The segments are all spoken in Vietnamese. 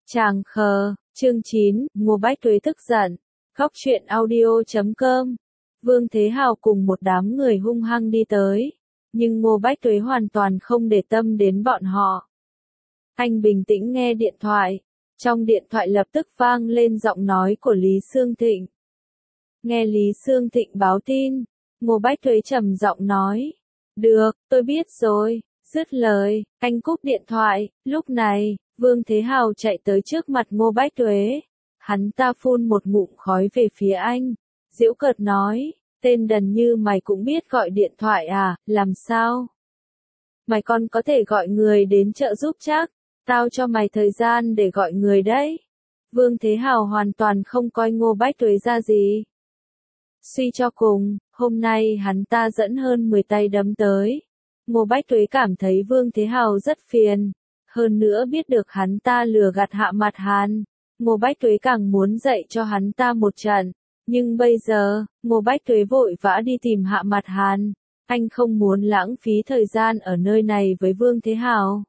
Chàng khờ, chương 9, Ngô Bách Tuế tức giận. Góc truyện audio.com. Vương Thế Hào cùng một đám người hung hăng đi tới, nhưng Ngô Bách Tuế hoàn toàn không để tâm đến bọn họ. Anh bình tĩnh nghe điện thoại, trong điện thoại lập tức vang lên giọng nói của Lý Sương Thịnh. Nghe Lý Sương Thịnh báo tin, Ngô Bách Tuế trầm giọng nói, được, tôi biết rồi. Dứt lời, anh cúp điện thoại. Lúc này, Vương Thế Hào chạy tới trước mặt Ngô Bách Tuế. Hắn ta phun một ngụm khói về phía anh, giễu cợt nói, tên đần như mày cũng biết gọi điện thoại à, làm sao? Mày còn có thể gọi người đến trợ giúp chắc, tao cho mày thời gian để gọi người đấy. Vương Thế Hào hoàn toàn không coi Ngô Bách Tuế ra gì. Suy cho cùng, hôm nay hắn ta dẫn hơn 10 tay đấm tới. Ngô Bách Tuế cảm thấy Vương Thế Hào rất phiền, hơn nữa biết được hắn ta lừa gạt Hạ Mặt Hàn. Ngô Bách Tuế càng muốn dạy cho hắn ta một trận, nhưng bây giờ, Ngô Bách Tuế vội vã đi tìm Hạ Mặt Hàn, anh không muốn lãng phí thời gian ở nơi này với Vương Thế Hào.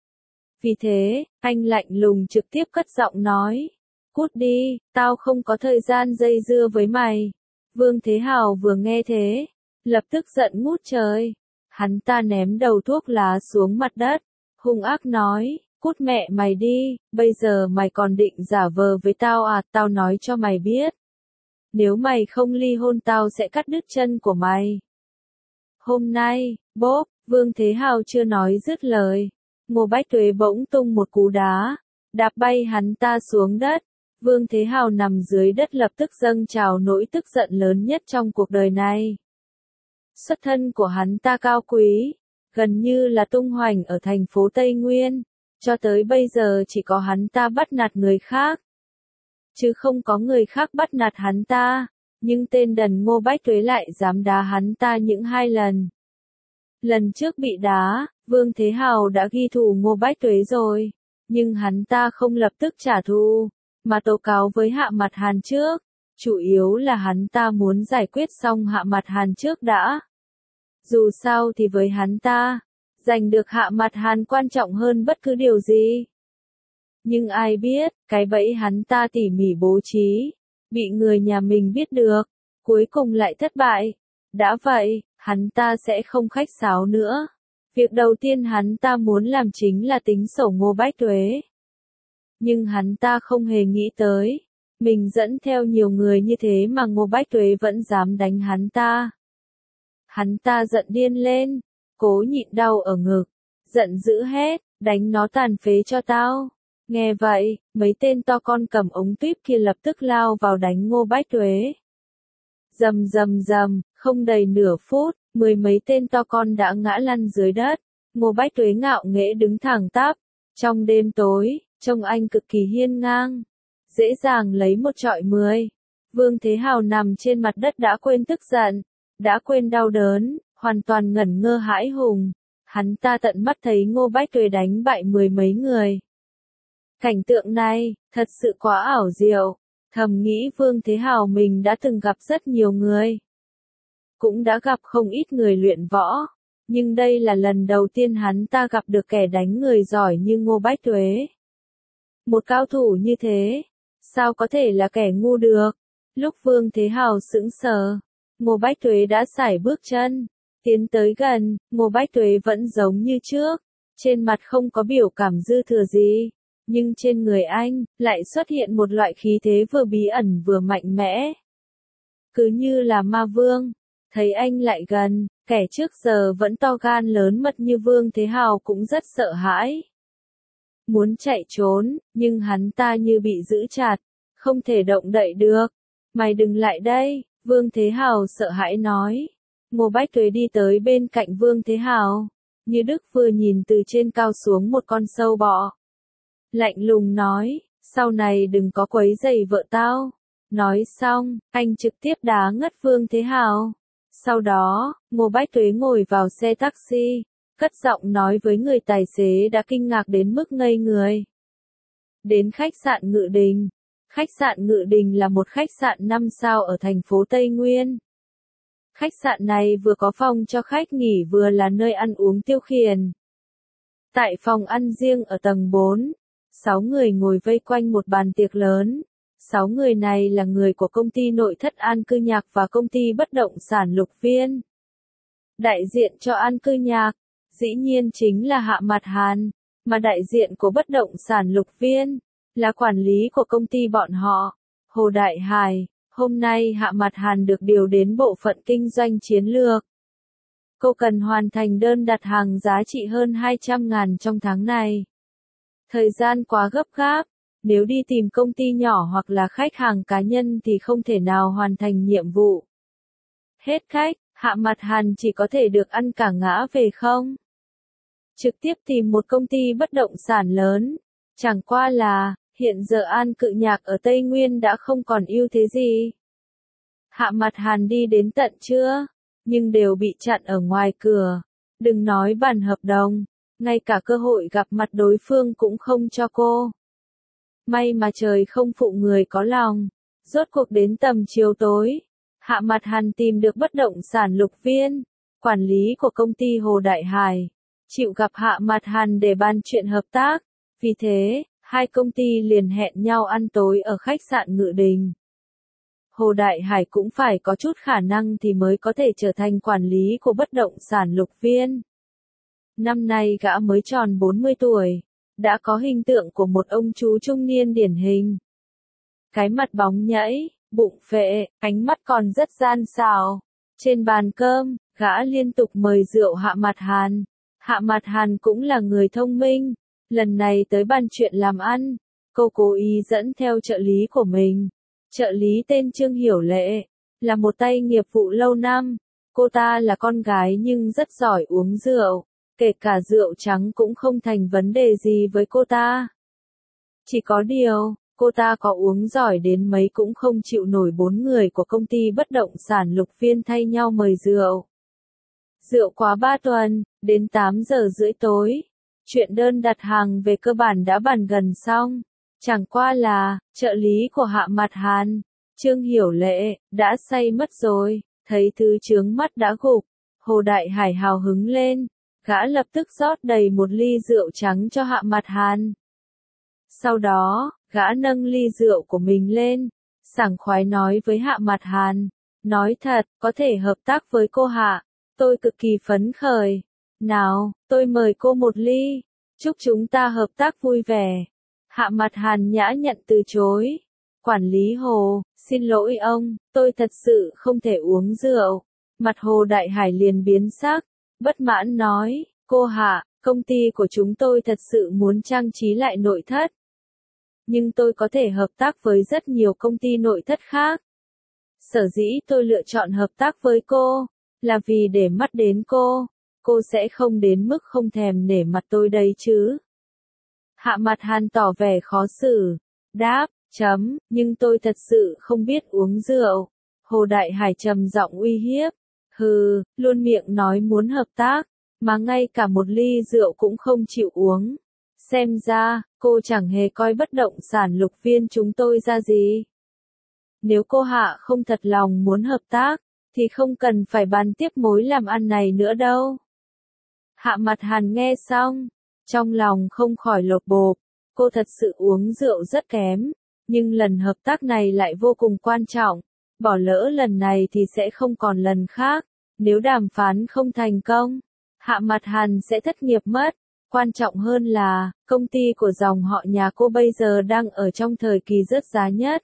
Vì thế, anh lạnh lùng trực tiếp cất giọng nói, cút đi, tao không có thời gian dây dưa với mày. Vương Thế Hào vừa nghe thế, lập tức giận ngút trời. Hắn ta ném đầu thuốc lá xuống mặt đất, hung ác nói, cút mẹ mày đi, bây giờ mày còn định giả vờ với tao à, tao nói cho mày biết. Nếu mày không ly hôn tao sẽ cắt đứt chân của mày. Hôm nay, bốp, Vương Thế Hào chưa nói dứt lời. Ngô Bách Tuế bỗng tung một cú đá, đạp bay hắn ta xuống đất. Vương Thế Hào nằm dưới đất lập tức dâng trào nỗi tức giận lớn nhất trong cuộc đời này. Xuất thân của hắn ta cao quý, gần như là tung hoành ở thành phố Tây Nguyên, cho tới bây giờ chỉ có hắn ta bắt nạt người khác, chứ không có người khác bắt nạt hắn ta, nhưng tên đần Ngô Bách Tuế lại dám đá hắn ta những 2 lần. Lần trước bị đá, Vương Thế Hào đã ghi thù Ngô Bách Tuế rồi, nhưng hắn ta không lập tức trả thù, mà tố cáo với Hạ Mặt Hàn trước. Chủ yếu là hắn ta muốn giải quyết xong Hạ Mặt Hàn trước đã. Dù sao thì với hắn ta, giành được Hạ Mặt Hàn quan trọng hơn bất cứ điều gì. Nhưng ai biết, cái bẫy hắn ta tỉ mỉ bố trí, bị người nhà mình biết được, cuối cùng lại thất bại. Đã vậy, hắn ta sẽ không khách sáo nữa. Việc đầu tiên hắn ta muốn làm chính là tính sổ Ngô Bách Tuế. Nhưng hắn ta không hề nghĩ tới, mình dẫn theo nhiều người như thế mà Ngô Bách Tuế vẫn dám đánh hắn ta. Hắn ta giận điên lên, cố nhịn đau ở ngực, giận dữ hét, đánh nó tàn phế cho tao. Nghe vậy, mấy tên to con cầm ống tuyếp kia lập tức lao vào đánh Ngô Bách Tuế. Rầm rầm rầm, không đầy nửa phút, 10 mấy tên to con đã ngã lăn dưới đất. Ngô Bách Tuế ngạo nghễ đứng thẳng tắp, trong đêm tối, trông anh cực kỳ hiên ngang, dễ dàng lấy một trọi 10. Vương Thế Hào nằm trên mặt đất đã quên tức giận, đã quên đau đớn, hoàn toàn ngẩn ngơ hãi hùng. Hắn ta tận mắt thấy Ngô Bách Tuế đánh bại 10 mấy người. Cảnh tượng này, thật sự quá ảo diệu. Thầm nghĩ Vương Thế Hào mình đã từng gặp rất nhiều người. Cũng đã gặp không ít người luyện võ. Nhưng đây là lần đầu tiên hắn ta gặp được kẻ đánh người giỏi như Ngô Bách Tuế. Một cao thủ như thế, sao có thể là kẻ ngu được? Lúc Vương Thế Hào sững sờ, Ngô Bách Tuế đã sải bước chân, tiến tới gần. Ngô Bách Tuế vẫn giống như trước, trên mặt không có biểu cảm dư thừa gì, nhưng trên người anh lại xuất hiện một loại khí thế vừa bí ẩn vừa mạnh mẽ, cứ như là ma vương. Thấy anh lại gần, kẻ trước giờ vẫn to gan lớn mật như Vương Thế Hào cũng rất sợ hãi, muốn chạy trốn, nhưng hắn ta như bị giữ chặt, không thể động đậy được. Mày đừng lại đây, Vương Thế Hào sợ hãi nói. Ngô Bách Tuế đi tới bên cạnh Vương Thế Hào, như Đức vừa nhìn từ trên cao xuống một con sâu bọ. Lạnh lùng nói, sau này đừng có quấy rầy vợ tao. Nói xong, anh trực tiếp đá ngất Vương Thế Hào. Sau đó, Ngô Bách Tuế ngồi vào xe taxi, cất giọng nói với người tài xế đã kinh ngạc đến mức ngây người. Đến khách sạn Ngự Đình. Khách sạn Ngự Đình là một khách sạn 5 sao ở thành phố Tây Nguyên. Khách sạn này vừa có phòng cho khách nghỉ vừa là nơi ăn uống tiêu khiển. Tại phòng ăn riêng ở tầng 4, 6 người ngồi vây quanh một bàn tiệc lớn. 6 người này là người của công ty nội thất An Cư Nhạc và công ty bất động sản Lục Viên. Đại diện cho An Cư Nhạc, dĩ nhiên chính là Hạ Mạt Hàn, mà đại diện của bất động sản Lục Viên, là quản lý của công ty bọn họ, Hồ Đại Hải. Hôm nay Hạ Mạt Hàn được điều đến bộ phận kinh doanh chiến lược. Cô cần hoàn thành đơn đặt hàng giá trị hơn 200.000 trong tháng này. Thời gian quá gấp gáp, nếu đi tìm công ty nhỏ hoặc là khách hàng cá nhân thì không thể nào hoàn thành nhiệm vụ. Hết khách, Hạ Mạt Hàn chỉ có thể được ăn cả ngã về không. Trực tiếp tìm một công ty bất động sản lớn, chẳng qua là, hiện giờ An Cự Nhạc ở Tây Nguyên đã không còn ưu thế gì. Hạ Mạt Hàn đi đến tận trưa, nhưng đều bị chặn ở ngoài cửa, đừng nói bàn hợp đồng, ngay cả cơ hội gặp mặt đối phương cũng không cho cô. May mà trời không phụ người có lòng, rốt cuộc đến tầm chiều tối, Hạ Mạt Hàn tìm được bất động sản Lục Viên, quản lý của công ty Hồ Đại Hải, chịu gặp Hạ Mạt Hàn để bàn chuyện hợp tác, vì thế, hai công ty liền hẹn nhau ăn tối ở khách sạn Ngự Đình. Hồ Đại Hải cũng phải có chút khả năng thì mới có thể trở thành quản lý của bất động sản Lục Viên. Năm nay gã mới tròn 40 tuổi, đã có hình tượng của một ông chú trung niên điển hình. Cái mặt bóng nhẫy, bụng phệ, ánh mắt còn rất gian xảo. Trên bàn cơm, gã liên tục mời rượu Hạ Mạt Hàn. Hạ Mạt Hàn cũng là người thông minh. Lần này tới bàn chuyện làm ăn, cô cố ý dẫn theo trợ lý của mình. Trợ lý tên Trương Hiểu Lệ, là một tay nghiệp vụ lâu năm. Cô ta là con gái nhưng rất giỏi uống rượu, kể cả rượu trắng cũng không thành vấn đề gì với cô ta. Chỉ có điều, cô ta có uống giỏi đến mấy cũng không chịu nổi 4 người của công ty bất động sản Lục Viên thay nhau mời rượu. Rượu quá 3 tuần, đến 8 giờ rưỡi tối. Chuyện đơn đặt hàng về cơ bản đã bàn gần xong. Chẳng qua là, trợ lý của Hạ Mạt Hàn, Trương Hiểu Lệ, đã say mất rồi, thấy thứ chướng mắt đã gục. Hồ Đại Hải hào hứng lên, gã lập tức rót đầy một ly rượu trắng cho Hạ Mạt Hàn. Sau đó, gã nâng ly rượu của mình lên, sảng khoái nói với Hạ Mạt Hàn, nói thật, có thể hợp tác với cô Hạ, tôi cực kỳ phấn khởi. Nào, tôi mời cô một ly, chúc chúng ta hợp tác vui vẻ. Hạ Mạt Hàn nhã nhặn từ chối. Quản lý Hồ, xin lỗi ông, tôi thật sự không thể uống rượu. Mặt Hồ Đại Hải liền biến sắc, bất mãn nói, cô Hạ, công ty của chúng tôi thật sự muốn trang trí lại nội thất. Nhưng tôi có thể hợp tác với rất nhiều công ty nội thất khác. Sở dĩ tôi lựa chọn hợp tác với cô, là vì để mắt đến cô sẽ không đến mức không thèm nể mặt tôi đây chứ. Hạ Mạt Hàn tỏ vẻ khó xử, đáp, nhưng tôi thật sự không biết uống rượu. Hồ Đại Hải trầm giọng uy hiếp, hừ, luôn miệng nói muốn hợp tác, mà ngay cả một ly rượu cũng không chịu uống. Xem ra, cô chẳng hề coi bất động sản Lục Viên chúng tôi ra gì. Nếu cô Hạ không thật lòng muốn hợp tác, thì không cần phải bàn tiếp mối làm ăn này nữa đâu. Hạ Mạt Hàn nghe xong, trong lòng không khỏi lột bột, cô thật sự uống rượu rất kém, nhưng lần hợp tác này lại vô cùng quan trọng, bỏ lỡ lần này thì sẽ không còn lần khác, nếu đàm phán không thành công, Hạ Mạt Hàn sẽ thất nghiệp mất, quan trọng hơn là, công ty của dòng họ nhà cô bây giờ đang ở trong thời kỳ rớt giá nhất.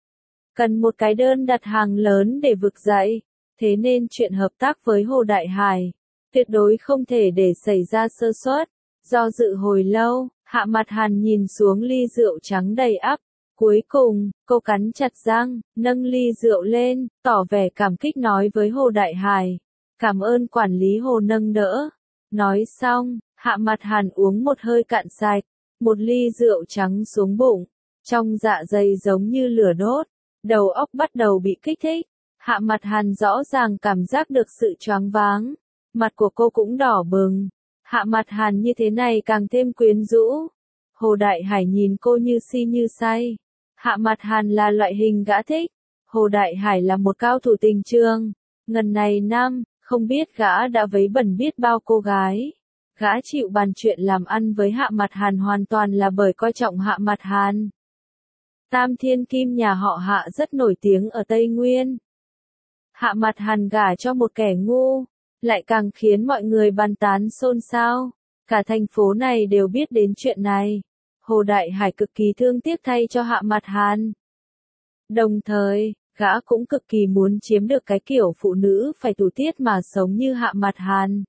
Cần một cái đơn đặt hàng lớn để vực dậy, thế nên chuyện hợp tác với Hồ Đại Hải, tuyệt đối không thể để xảy ra sơ suất. Do dự hồi lâu, Hạ Mạt Hàn nhìn xuống ly rượu trắng đầy ắp. Cuối cùng, cô cắn chặt răng, nâng ly rượu lên, tỏ vẻ cảm kích nói với Hồ Đại Hải. Cảm ơn quản lý Hồ nâng đỡ. Nói xong, Hạ Mạt Hàn uống một hơi cạn sạch, một ly rượu trắng xuống bụng. Trong dạ dày giống như lửa đốt, đầu óc bắt đầu bị kích thích. Hạ Mạt Hàn rõ ràng cảm giác được sự choáng váng. Mặt của cô cũng đỏ bừng. Hạ Mạt Hàn như thế này càng thêm quyến rũ. Hồ Đại Hải nhìn cô như si như say. Hạ Mạt Hàn là loại hình gã thích. Hồ Đại Hải là một cao thủ tình trường. Ngần này năm, không biết gã đã vấy bẩn biết bao cô gái. Gã chịu bàn chuyện làm ăn với Hạ Mặt Hàn hoàn toàn là bởi coi trọng Hạ Mặt Hàn. Tam Thiên Kim nhà họ Hạ rất nổi tiếng ở Tây Nguyên. Hạ Mặt Hàn gả cho một kẻ ngu, lại càng khiến mọi người bàn tán xôn xao. Cả thành phố này đều biết đến chuyện này. Hồ Đại Hải cực kỳ thương tiếc thay cho Hạ Mặt Hàn. Đồng thời, gã cũng cực kỳ muốn chiếm được cái kiểu phụ nữ phải tù tiết mà sống như Hạ Mặt Hàn.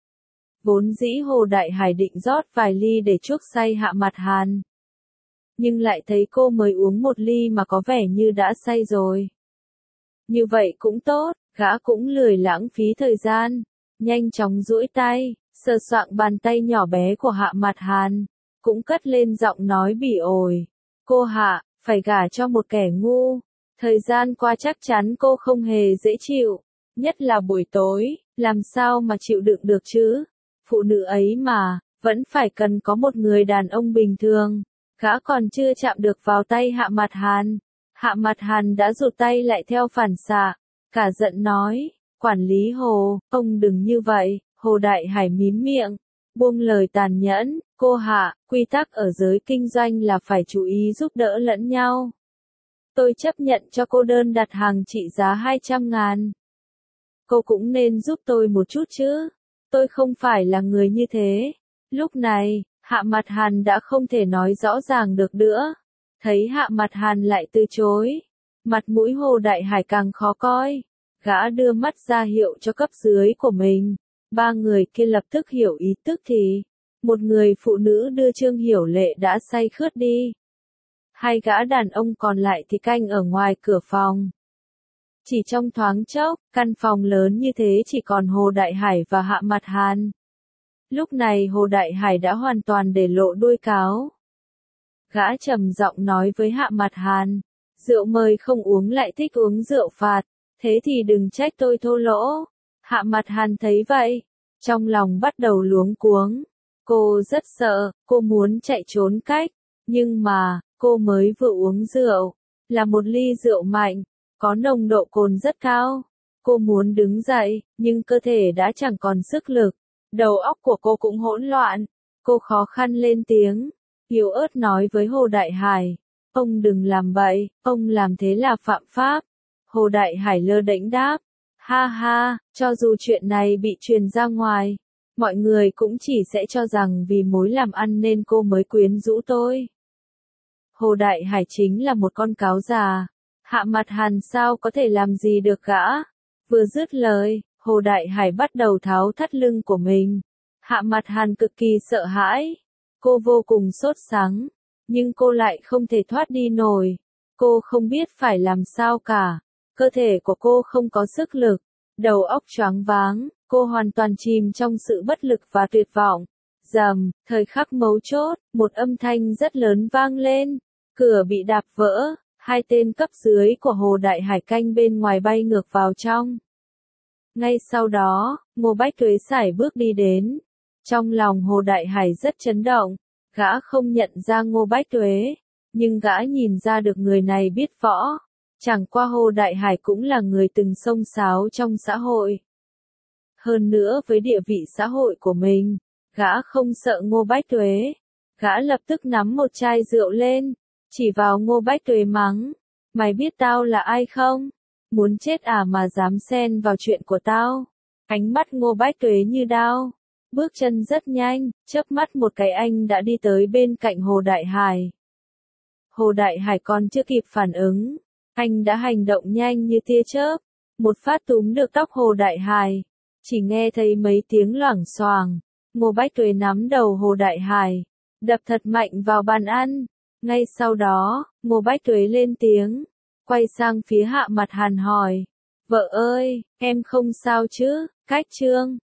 Vốn dĩ Hồ Đại Hải định rót vài ly để chuốc say Hạ Mặt Hàn. Nhưng lại thấy cô mới uống một ly mà có vẻ như đã say rồi. Như vậy cũng tốt, gã cũng lười lãng phí thời gian. Nhanh chóng duỗi tay, sờ soạng bàn tay nhỏ bé của Hạ Mặt Hàn. Cũng cất lên giọng nói bỉ ổi. Cô Hạ, phải gả cho một kẻ ngu. Thời gian qua chắc chắn cô không hề dễ chịu. Nhất là buổi tối, làm sao mà chịu đựng được chứ? Phụ nữ ấy mà, vẫn phải cần có một người đàn ông bình thường. Gã còn chưa chạm được vào tay Hạ Mặt Hàn. Hạ Mặt Hàn đã rụt tay lại theo phản xạ. Cả giận nói, quản lý Hồ, ông đừng như vậy. Hồ Đại Hải mím miệng, buông lời tàn nhẫn, cô Hạ, quy tắc ở giới kinh doanh là phải chú ý giúp đỡ lẫn nhau. Tôi chấp nhận cho cô đơn đặt hàng trị giá 200.000. Cô cũng nên giúp tôi một chút chứ. Tôi không phải là người như thế. Lúc này, Hạ Mặt Hàn đã không thể nói rõ ràng được nữa. Thấy Hạ Mặt Hàn lại từ chối. Mặt mũi Hồ Đại Hải càng khó coi. Gã đưa mắt ra hiệu cho cấp dưới của mình. Ba người kia lập tức hiểu ý, tức thì một người phụ nữ đưa Trương Hiểu Lệ đã say khướt đi. Hai gã đàn ông còn lại thì canh ở ngoài cửa phòng. Chỉ trong thoáng chốc, căn phòng lớn như thế chỉ còn Hồ Đại Hải và Hạ Mặt Hàn. Lúc này Hồ Đại Hải đã hoàn toàn để lộ đuôi cáo. Gã trầm giọng nói với Hạ Mặt Hàn, rượu mời không uống lại thích uống rượu phạt, thế thì đừng trách tôi thô lỗ. Hạ Mặt Hàn thấy vậy, trong lòng bắt đầu luống cuống. Cô rất sợ, cô muốn chạy trốn cách, nhưng mà, cô mới vừa uống rượu, là một ly rượu mạnh, có nồng độ cồn rất cao. Cô muốn đứng dậy, nhưng cơ thể đã chẳng còn sức lực, đầu óc của cô cũng hỗn loạn. Cô khó khăn lên tiếng, yếu ớt nói với Hồ Đại Hải, ông đừng làm vậy, ông làm thế là phạm pháp. Hồ Đại Hải lơ đễnh đáp, ha ha, cho dù chuyện này bị truyền ra ngoài, mọi người cũng chỉ sẽ cho rằng vì mối làm ăn nên cô mới quyến rũ tôi. Hồ Đại Hải chính là một con cáo già. Hạ Mặt Hàn sao có thể làm gì được gã? Vừa dứt lời, Hồ Đại Hải bắt đầu tháo thắt lưng của mình. Hạ Mặt Hàn cực kỳ sợ hãi. Cô vô cùng sốt sắng, nhưng cô lại không thể thoát đi nổi. Cô không biết phải làm sao cả. Cơ thể của cô không có sức lực, đầu óc choáng váng, cô hoàn toàn chìm trong sự bất lực và tuyệt vọng. Rầm, thời khắc mấu chốt, một âm thanh rất lớn vang lên, cửa bị đạp vỡ, hai tên cấp dưới của Hồ Đại Hải canh bên ngoài bay ngược vào trong. Ngay sau đó, Ngô Bách Tuế sải bước đi đến. Trong lòng Hồ Đại Hải rất chấn động, gã không nhận ra Ngô Bách Tuế, nhưng gã nhìn ra được người này biết võ. Chẳng qua Hồ Đại Hải cũng là người từng xông xáo trong xã hội. Hơn nữa với địa vị xã hội của mình, gã không sợ Ngô Bách Tuế. Gã lập tức nắm một chai rượu lên, chỉ vào Ngô Bách Tuế mắng. Mày biết tao là ai không? Muốn chết à mà dám xen vào chuyện của tao? Ánh mắt Ngô Bách Tuế như đao. Bước chân rất nhanh, chớp mắt một cái anh đã đi tới bên cạnh Hồ Đại Hải. Hồ Đại Hải còn chưa kịp phản ứng. Anh đã hành động nhanh như tia chớp. Một phát túm được tóc Hồ Đại Hải. Chỉ nghe thấy mấy tiếng loảng xoảng. Ngô Bách Tuế nắm đầu Hồ Đại Hải, đập thật mạnh vào bàn ăn. Ngay sau đó, Ngô Bách Tuế lên tiếng, quay sang phía Hạ Mặt Hàn hỏi. Vợ ơi, em không sao chứ? Cách Trương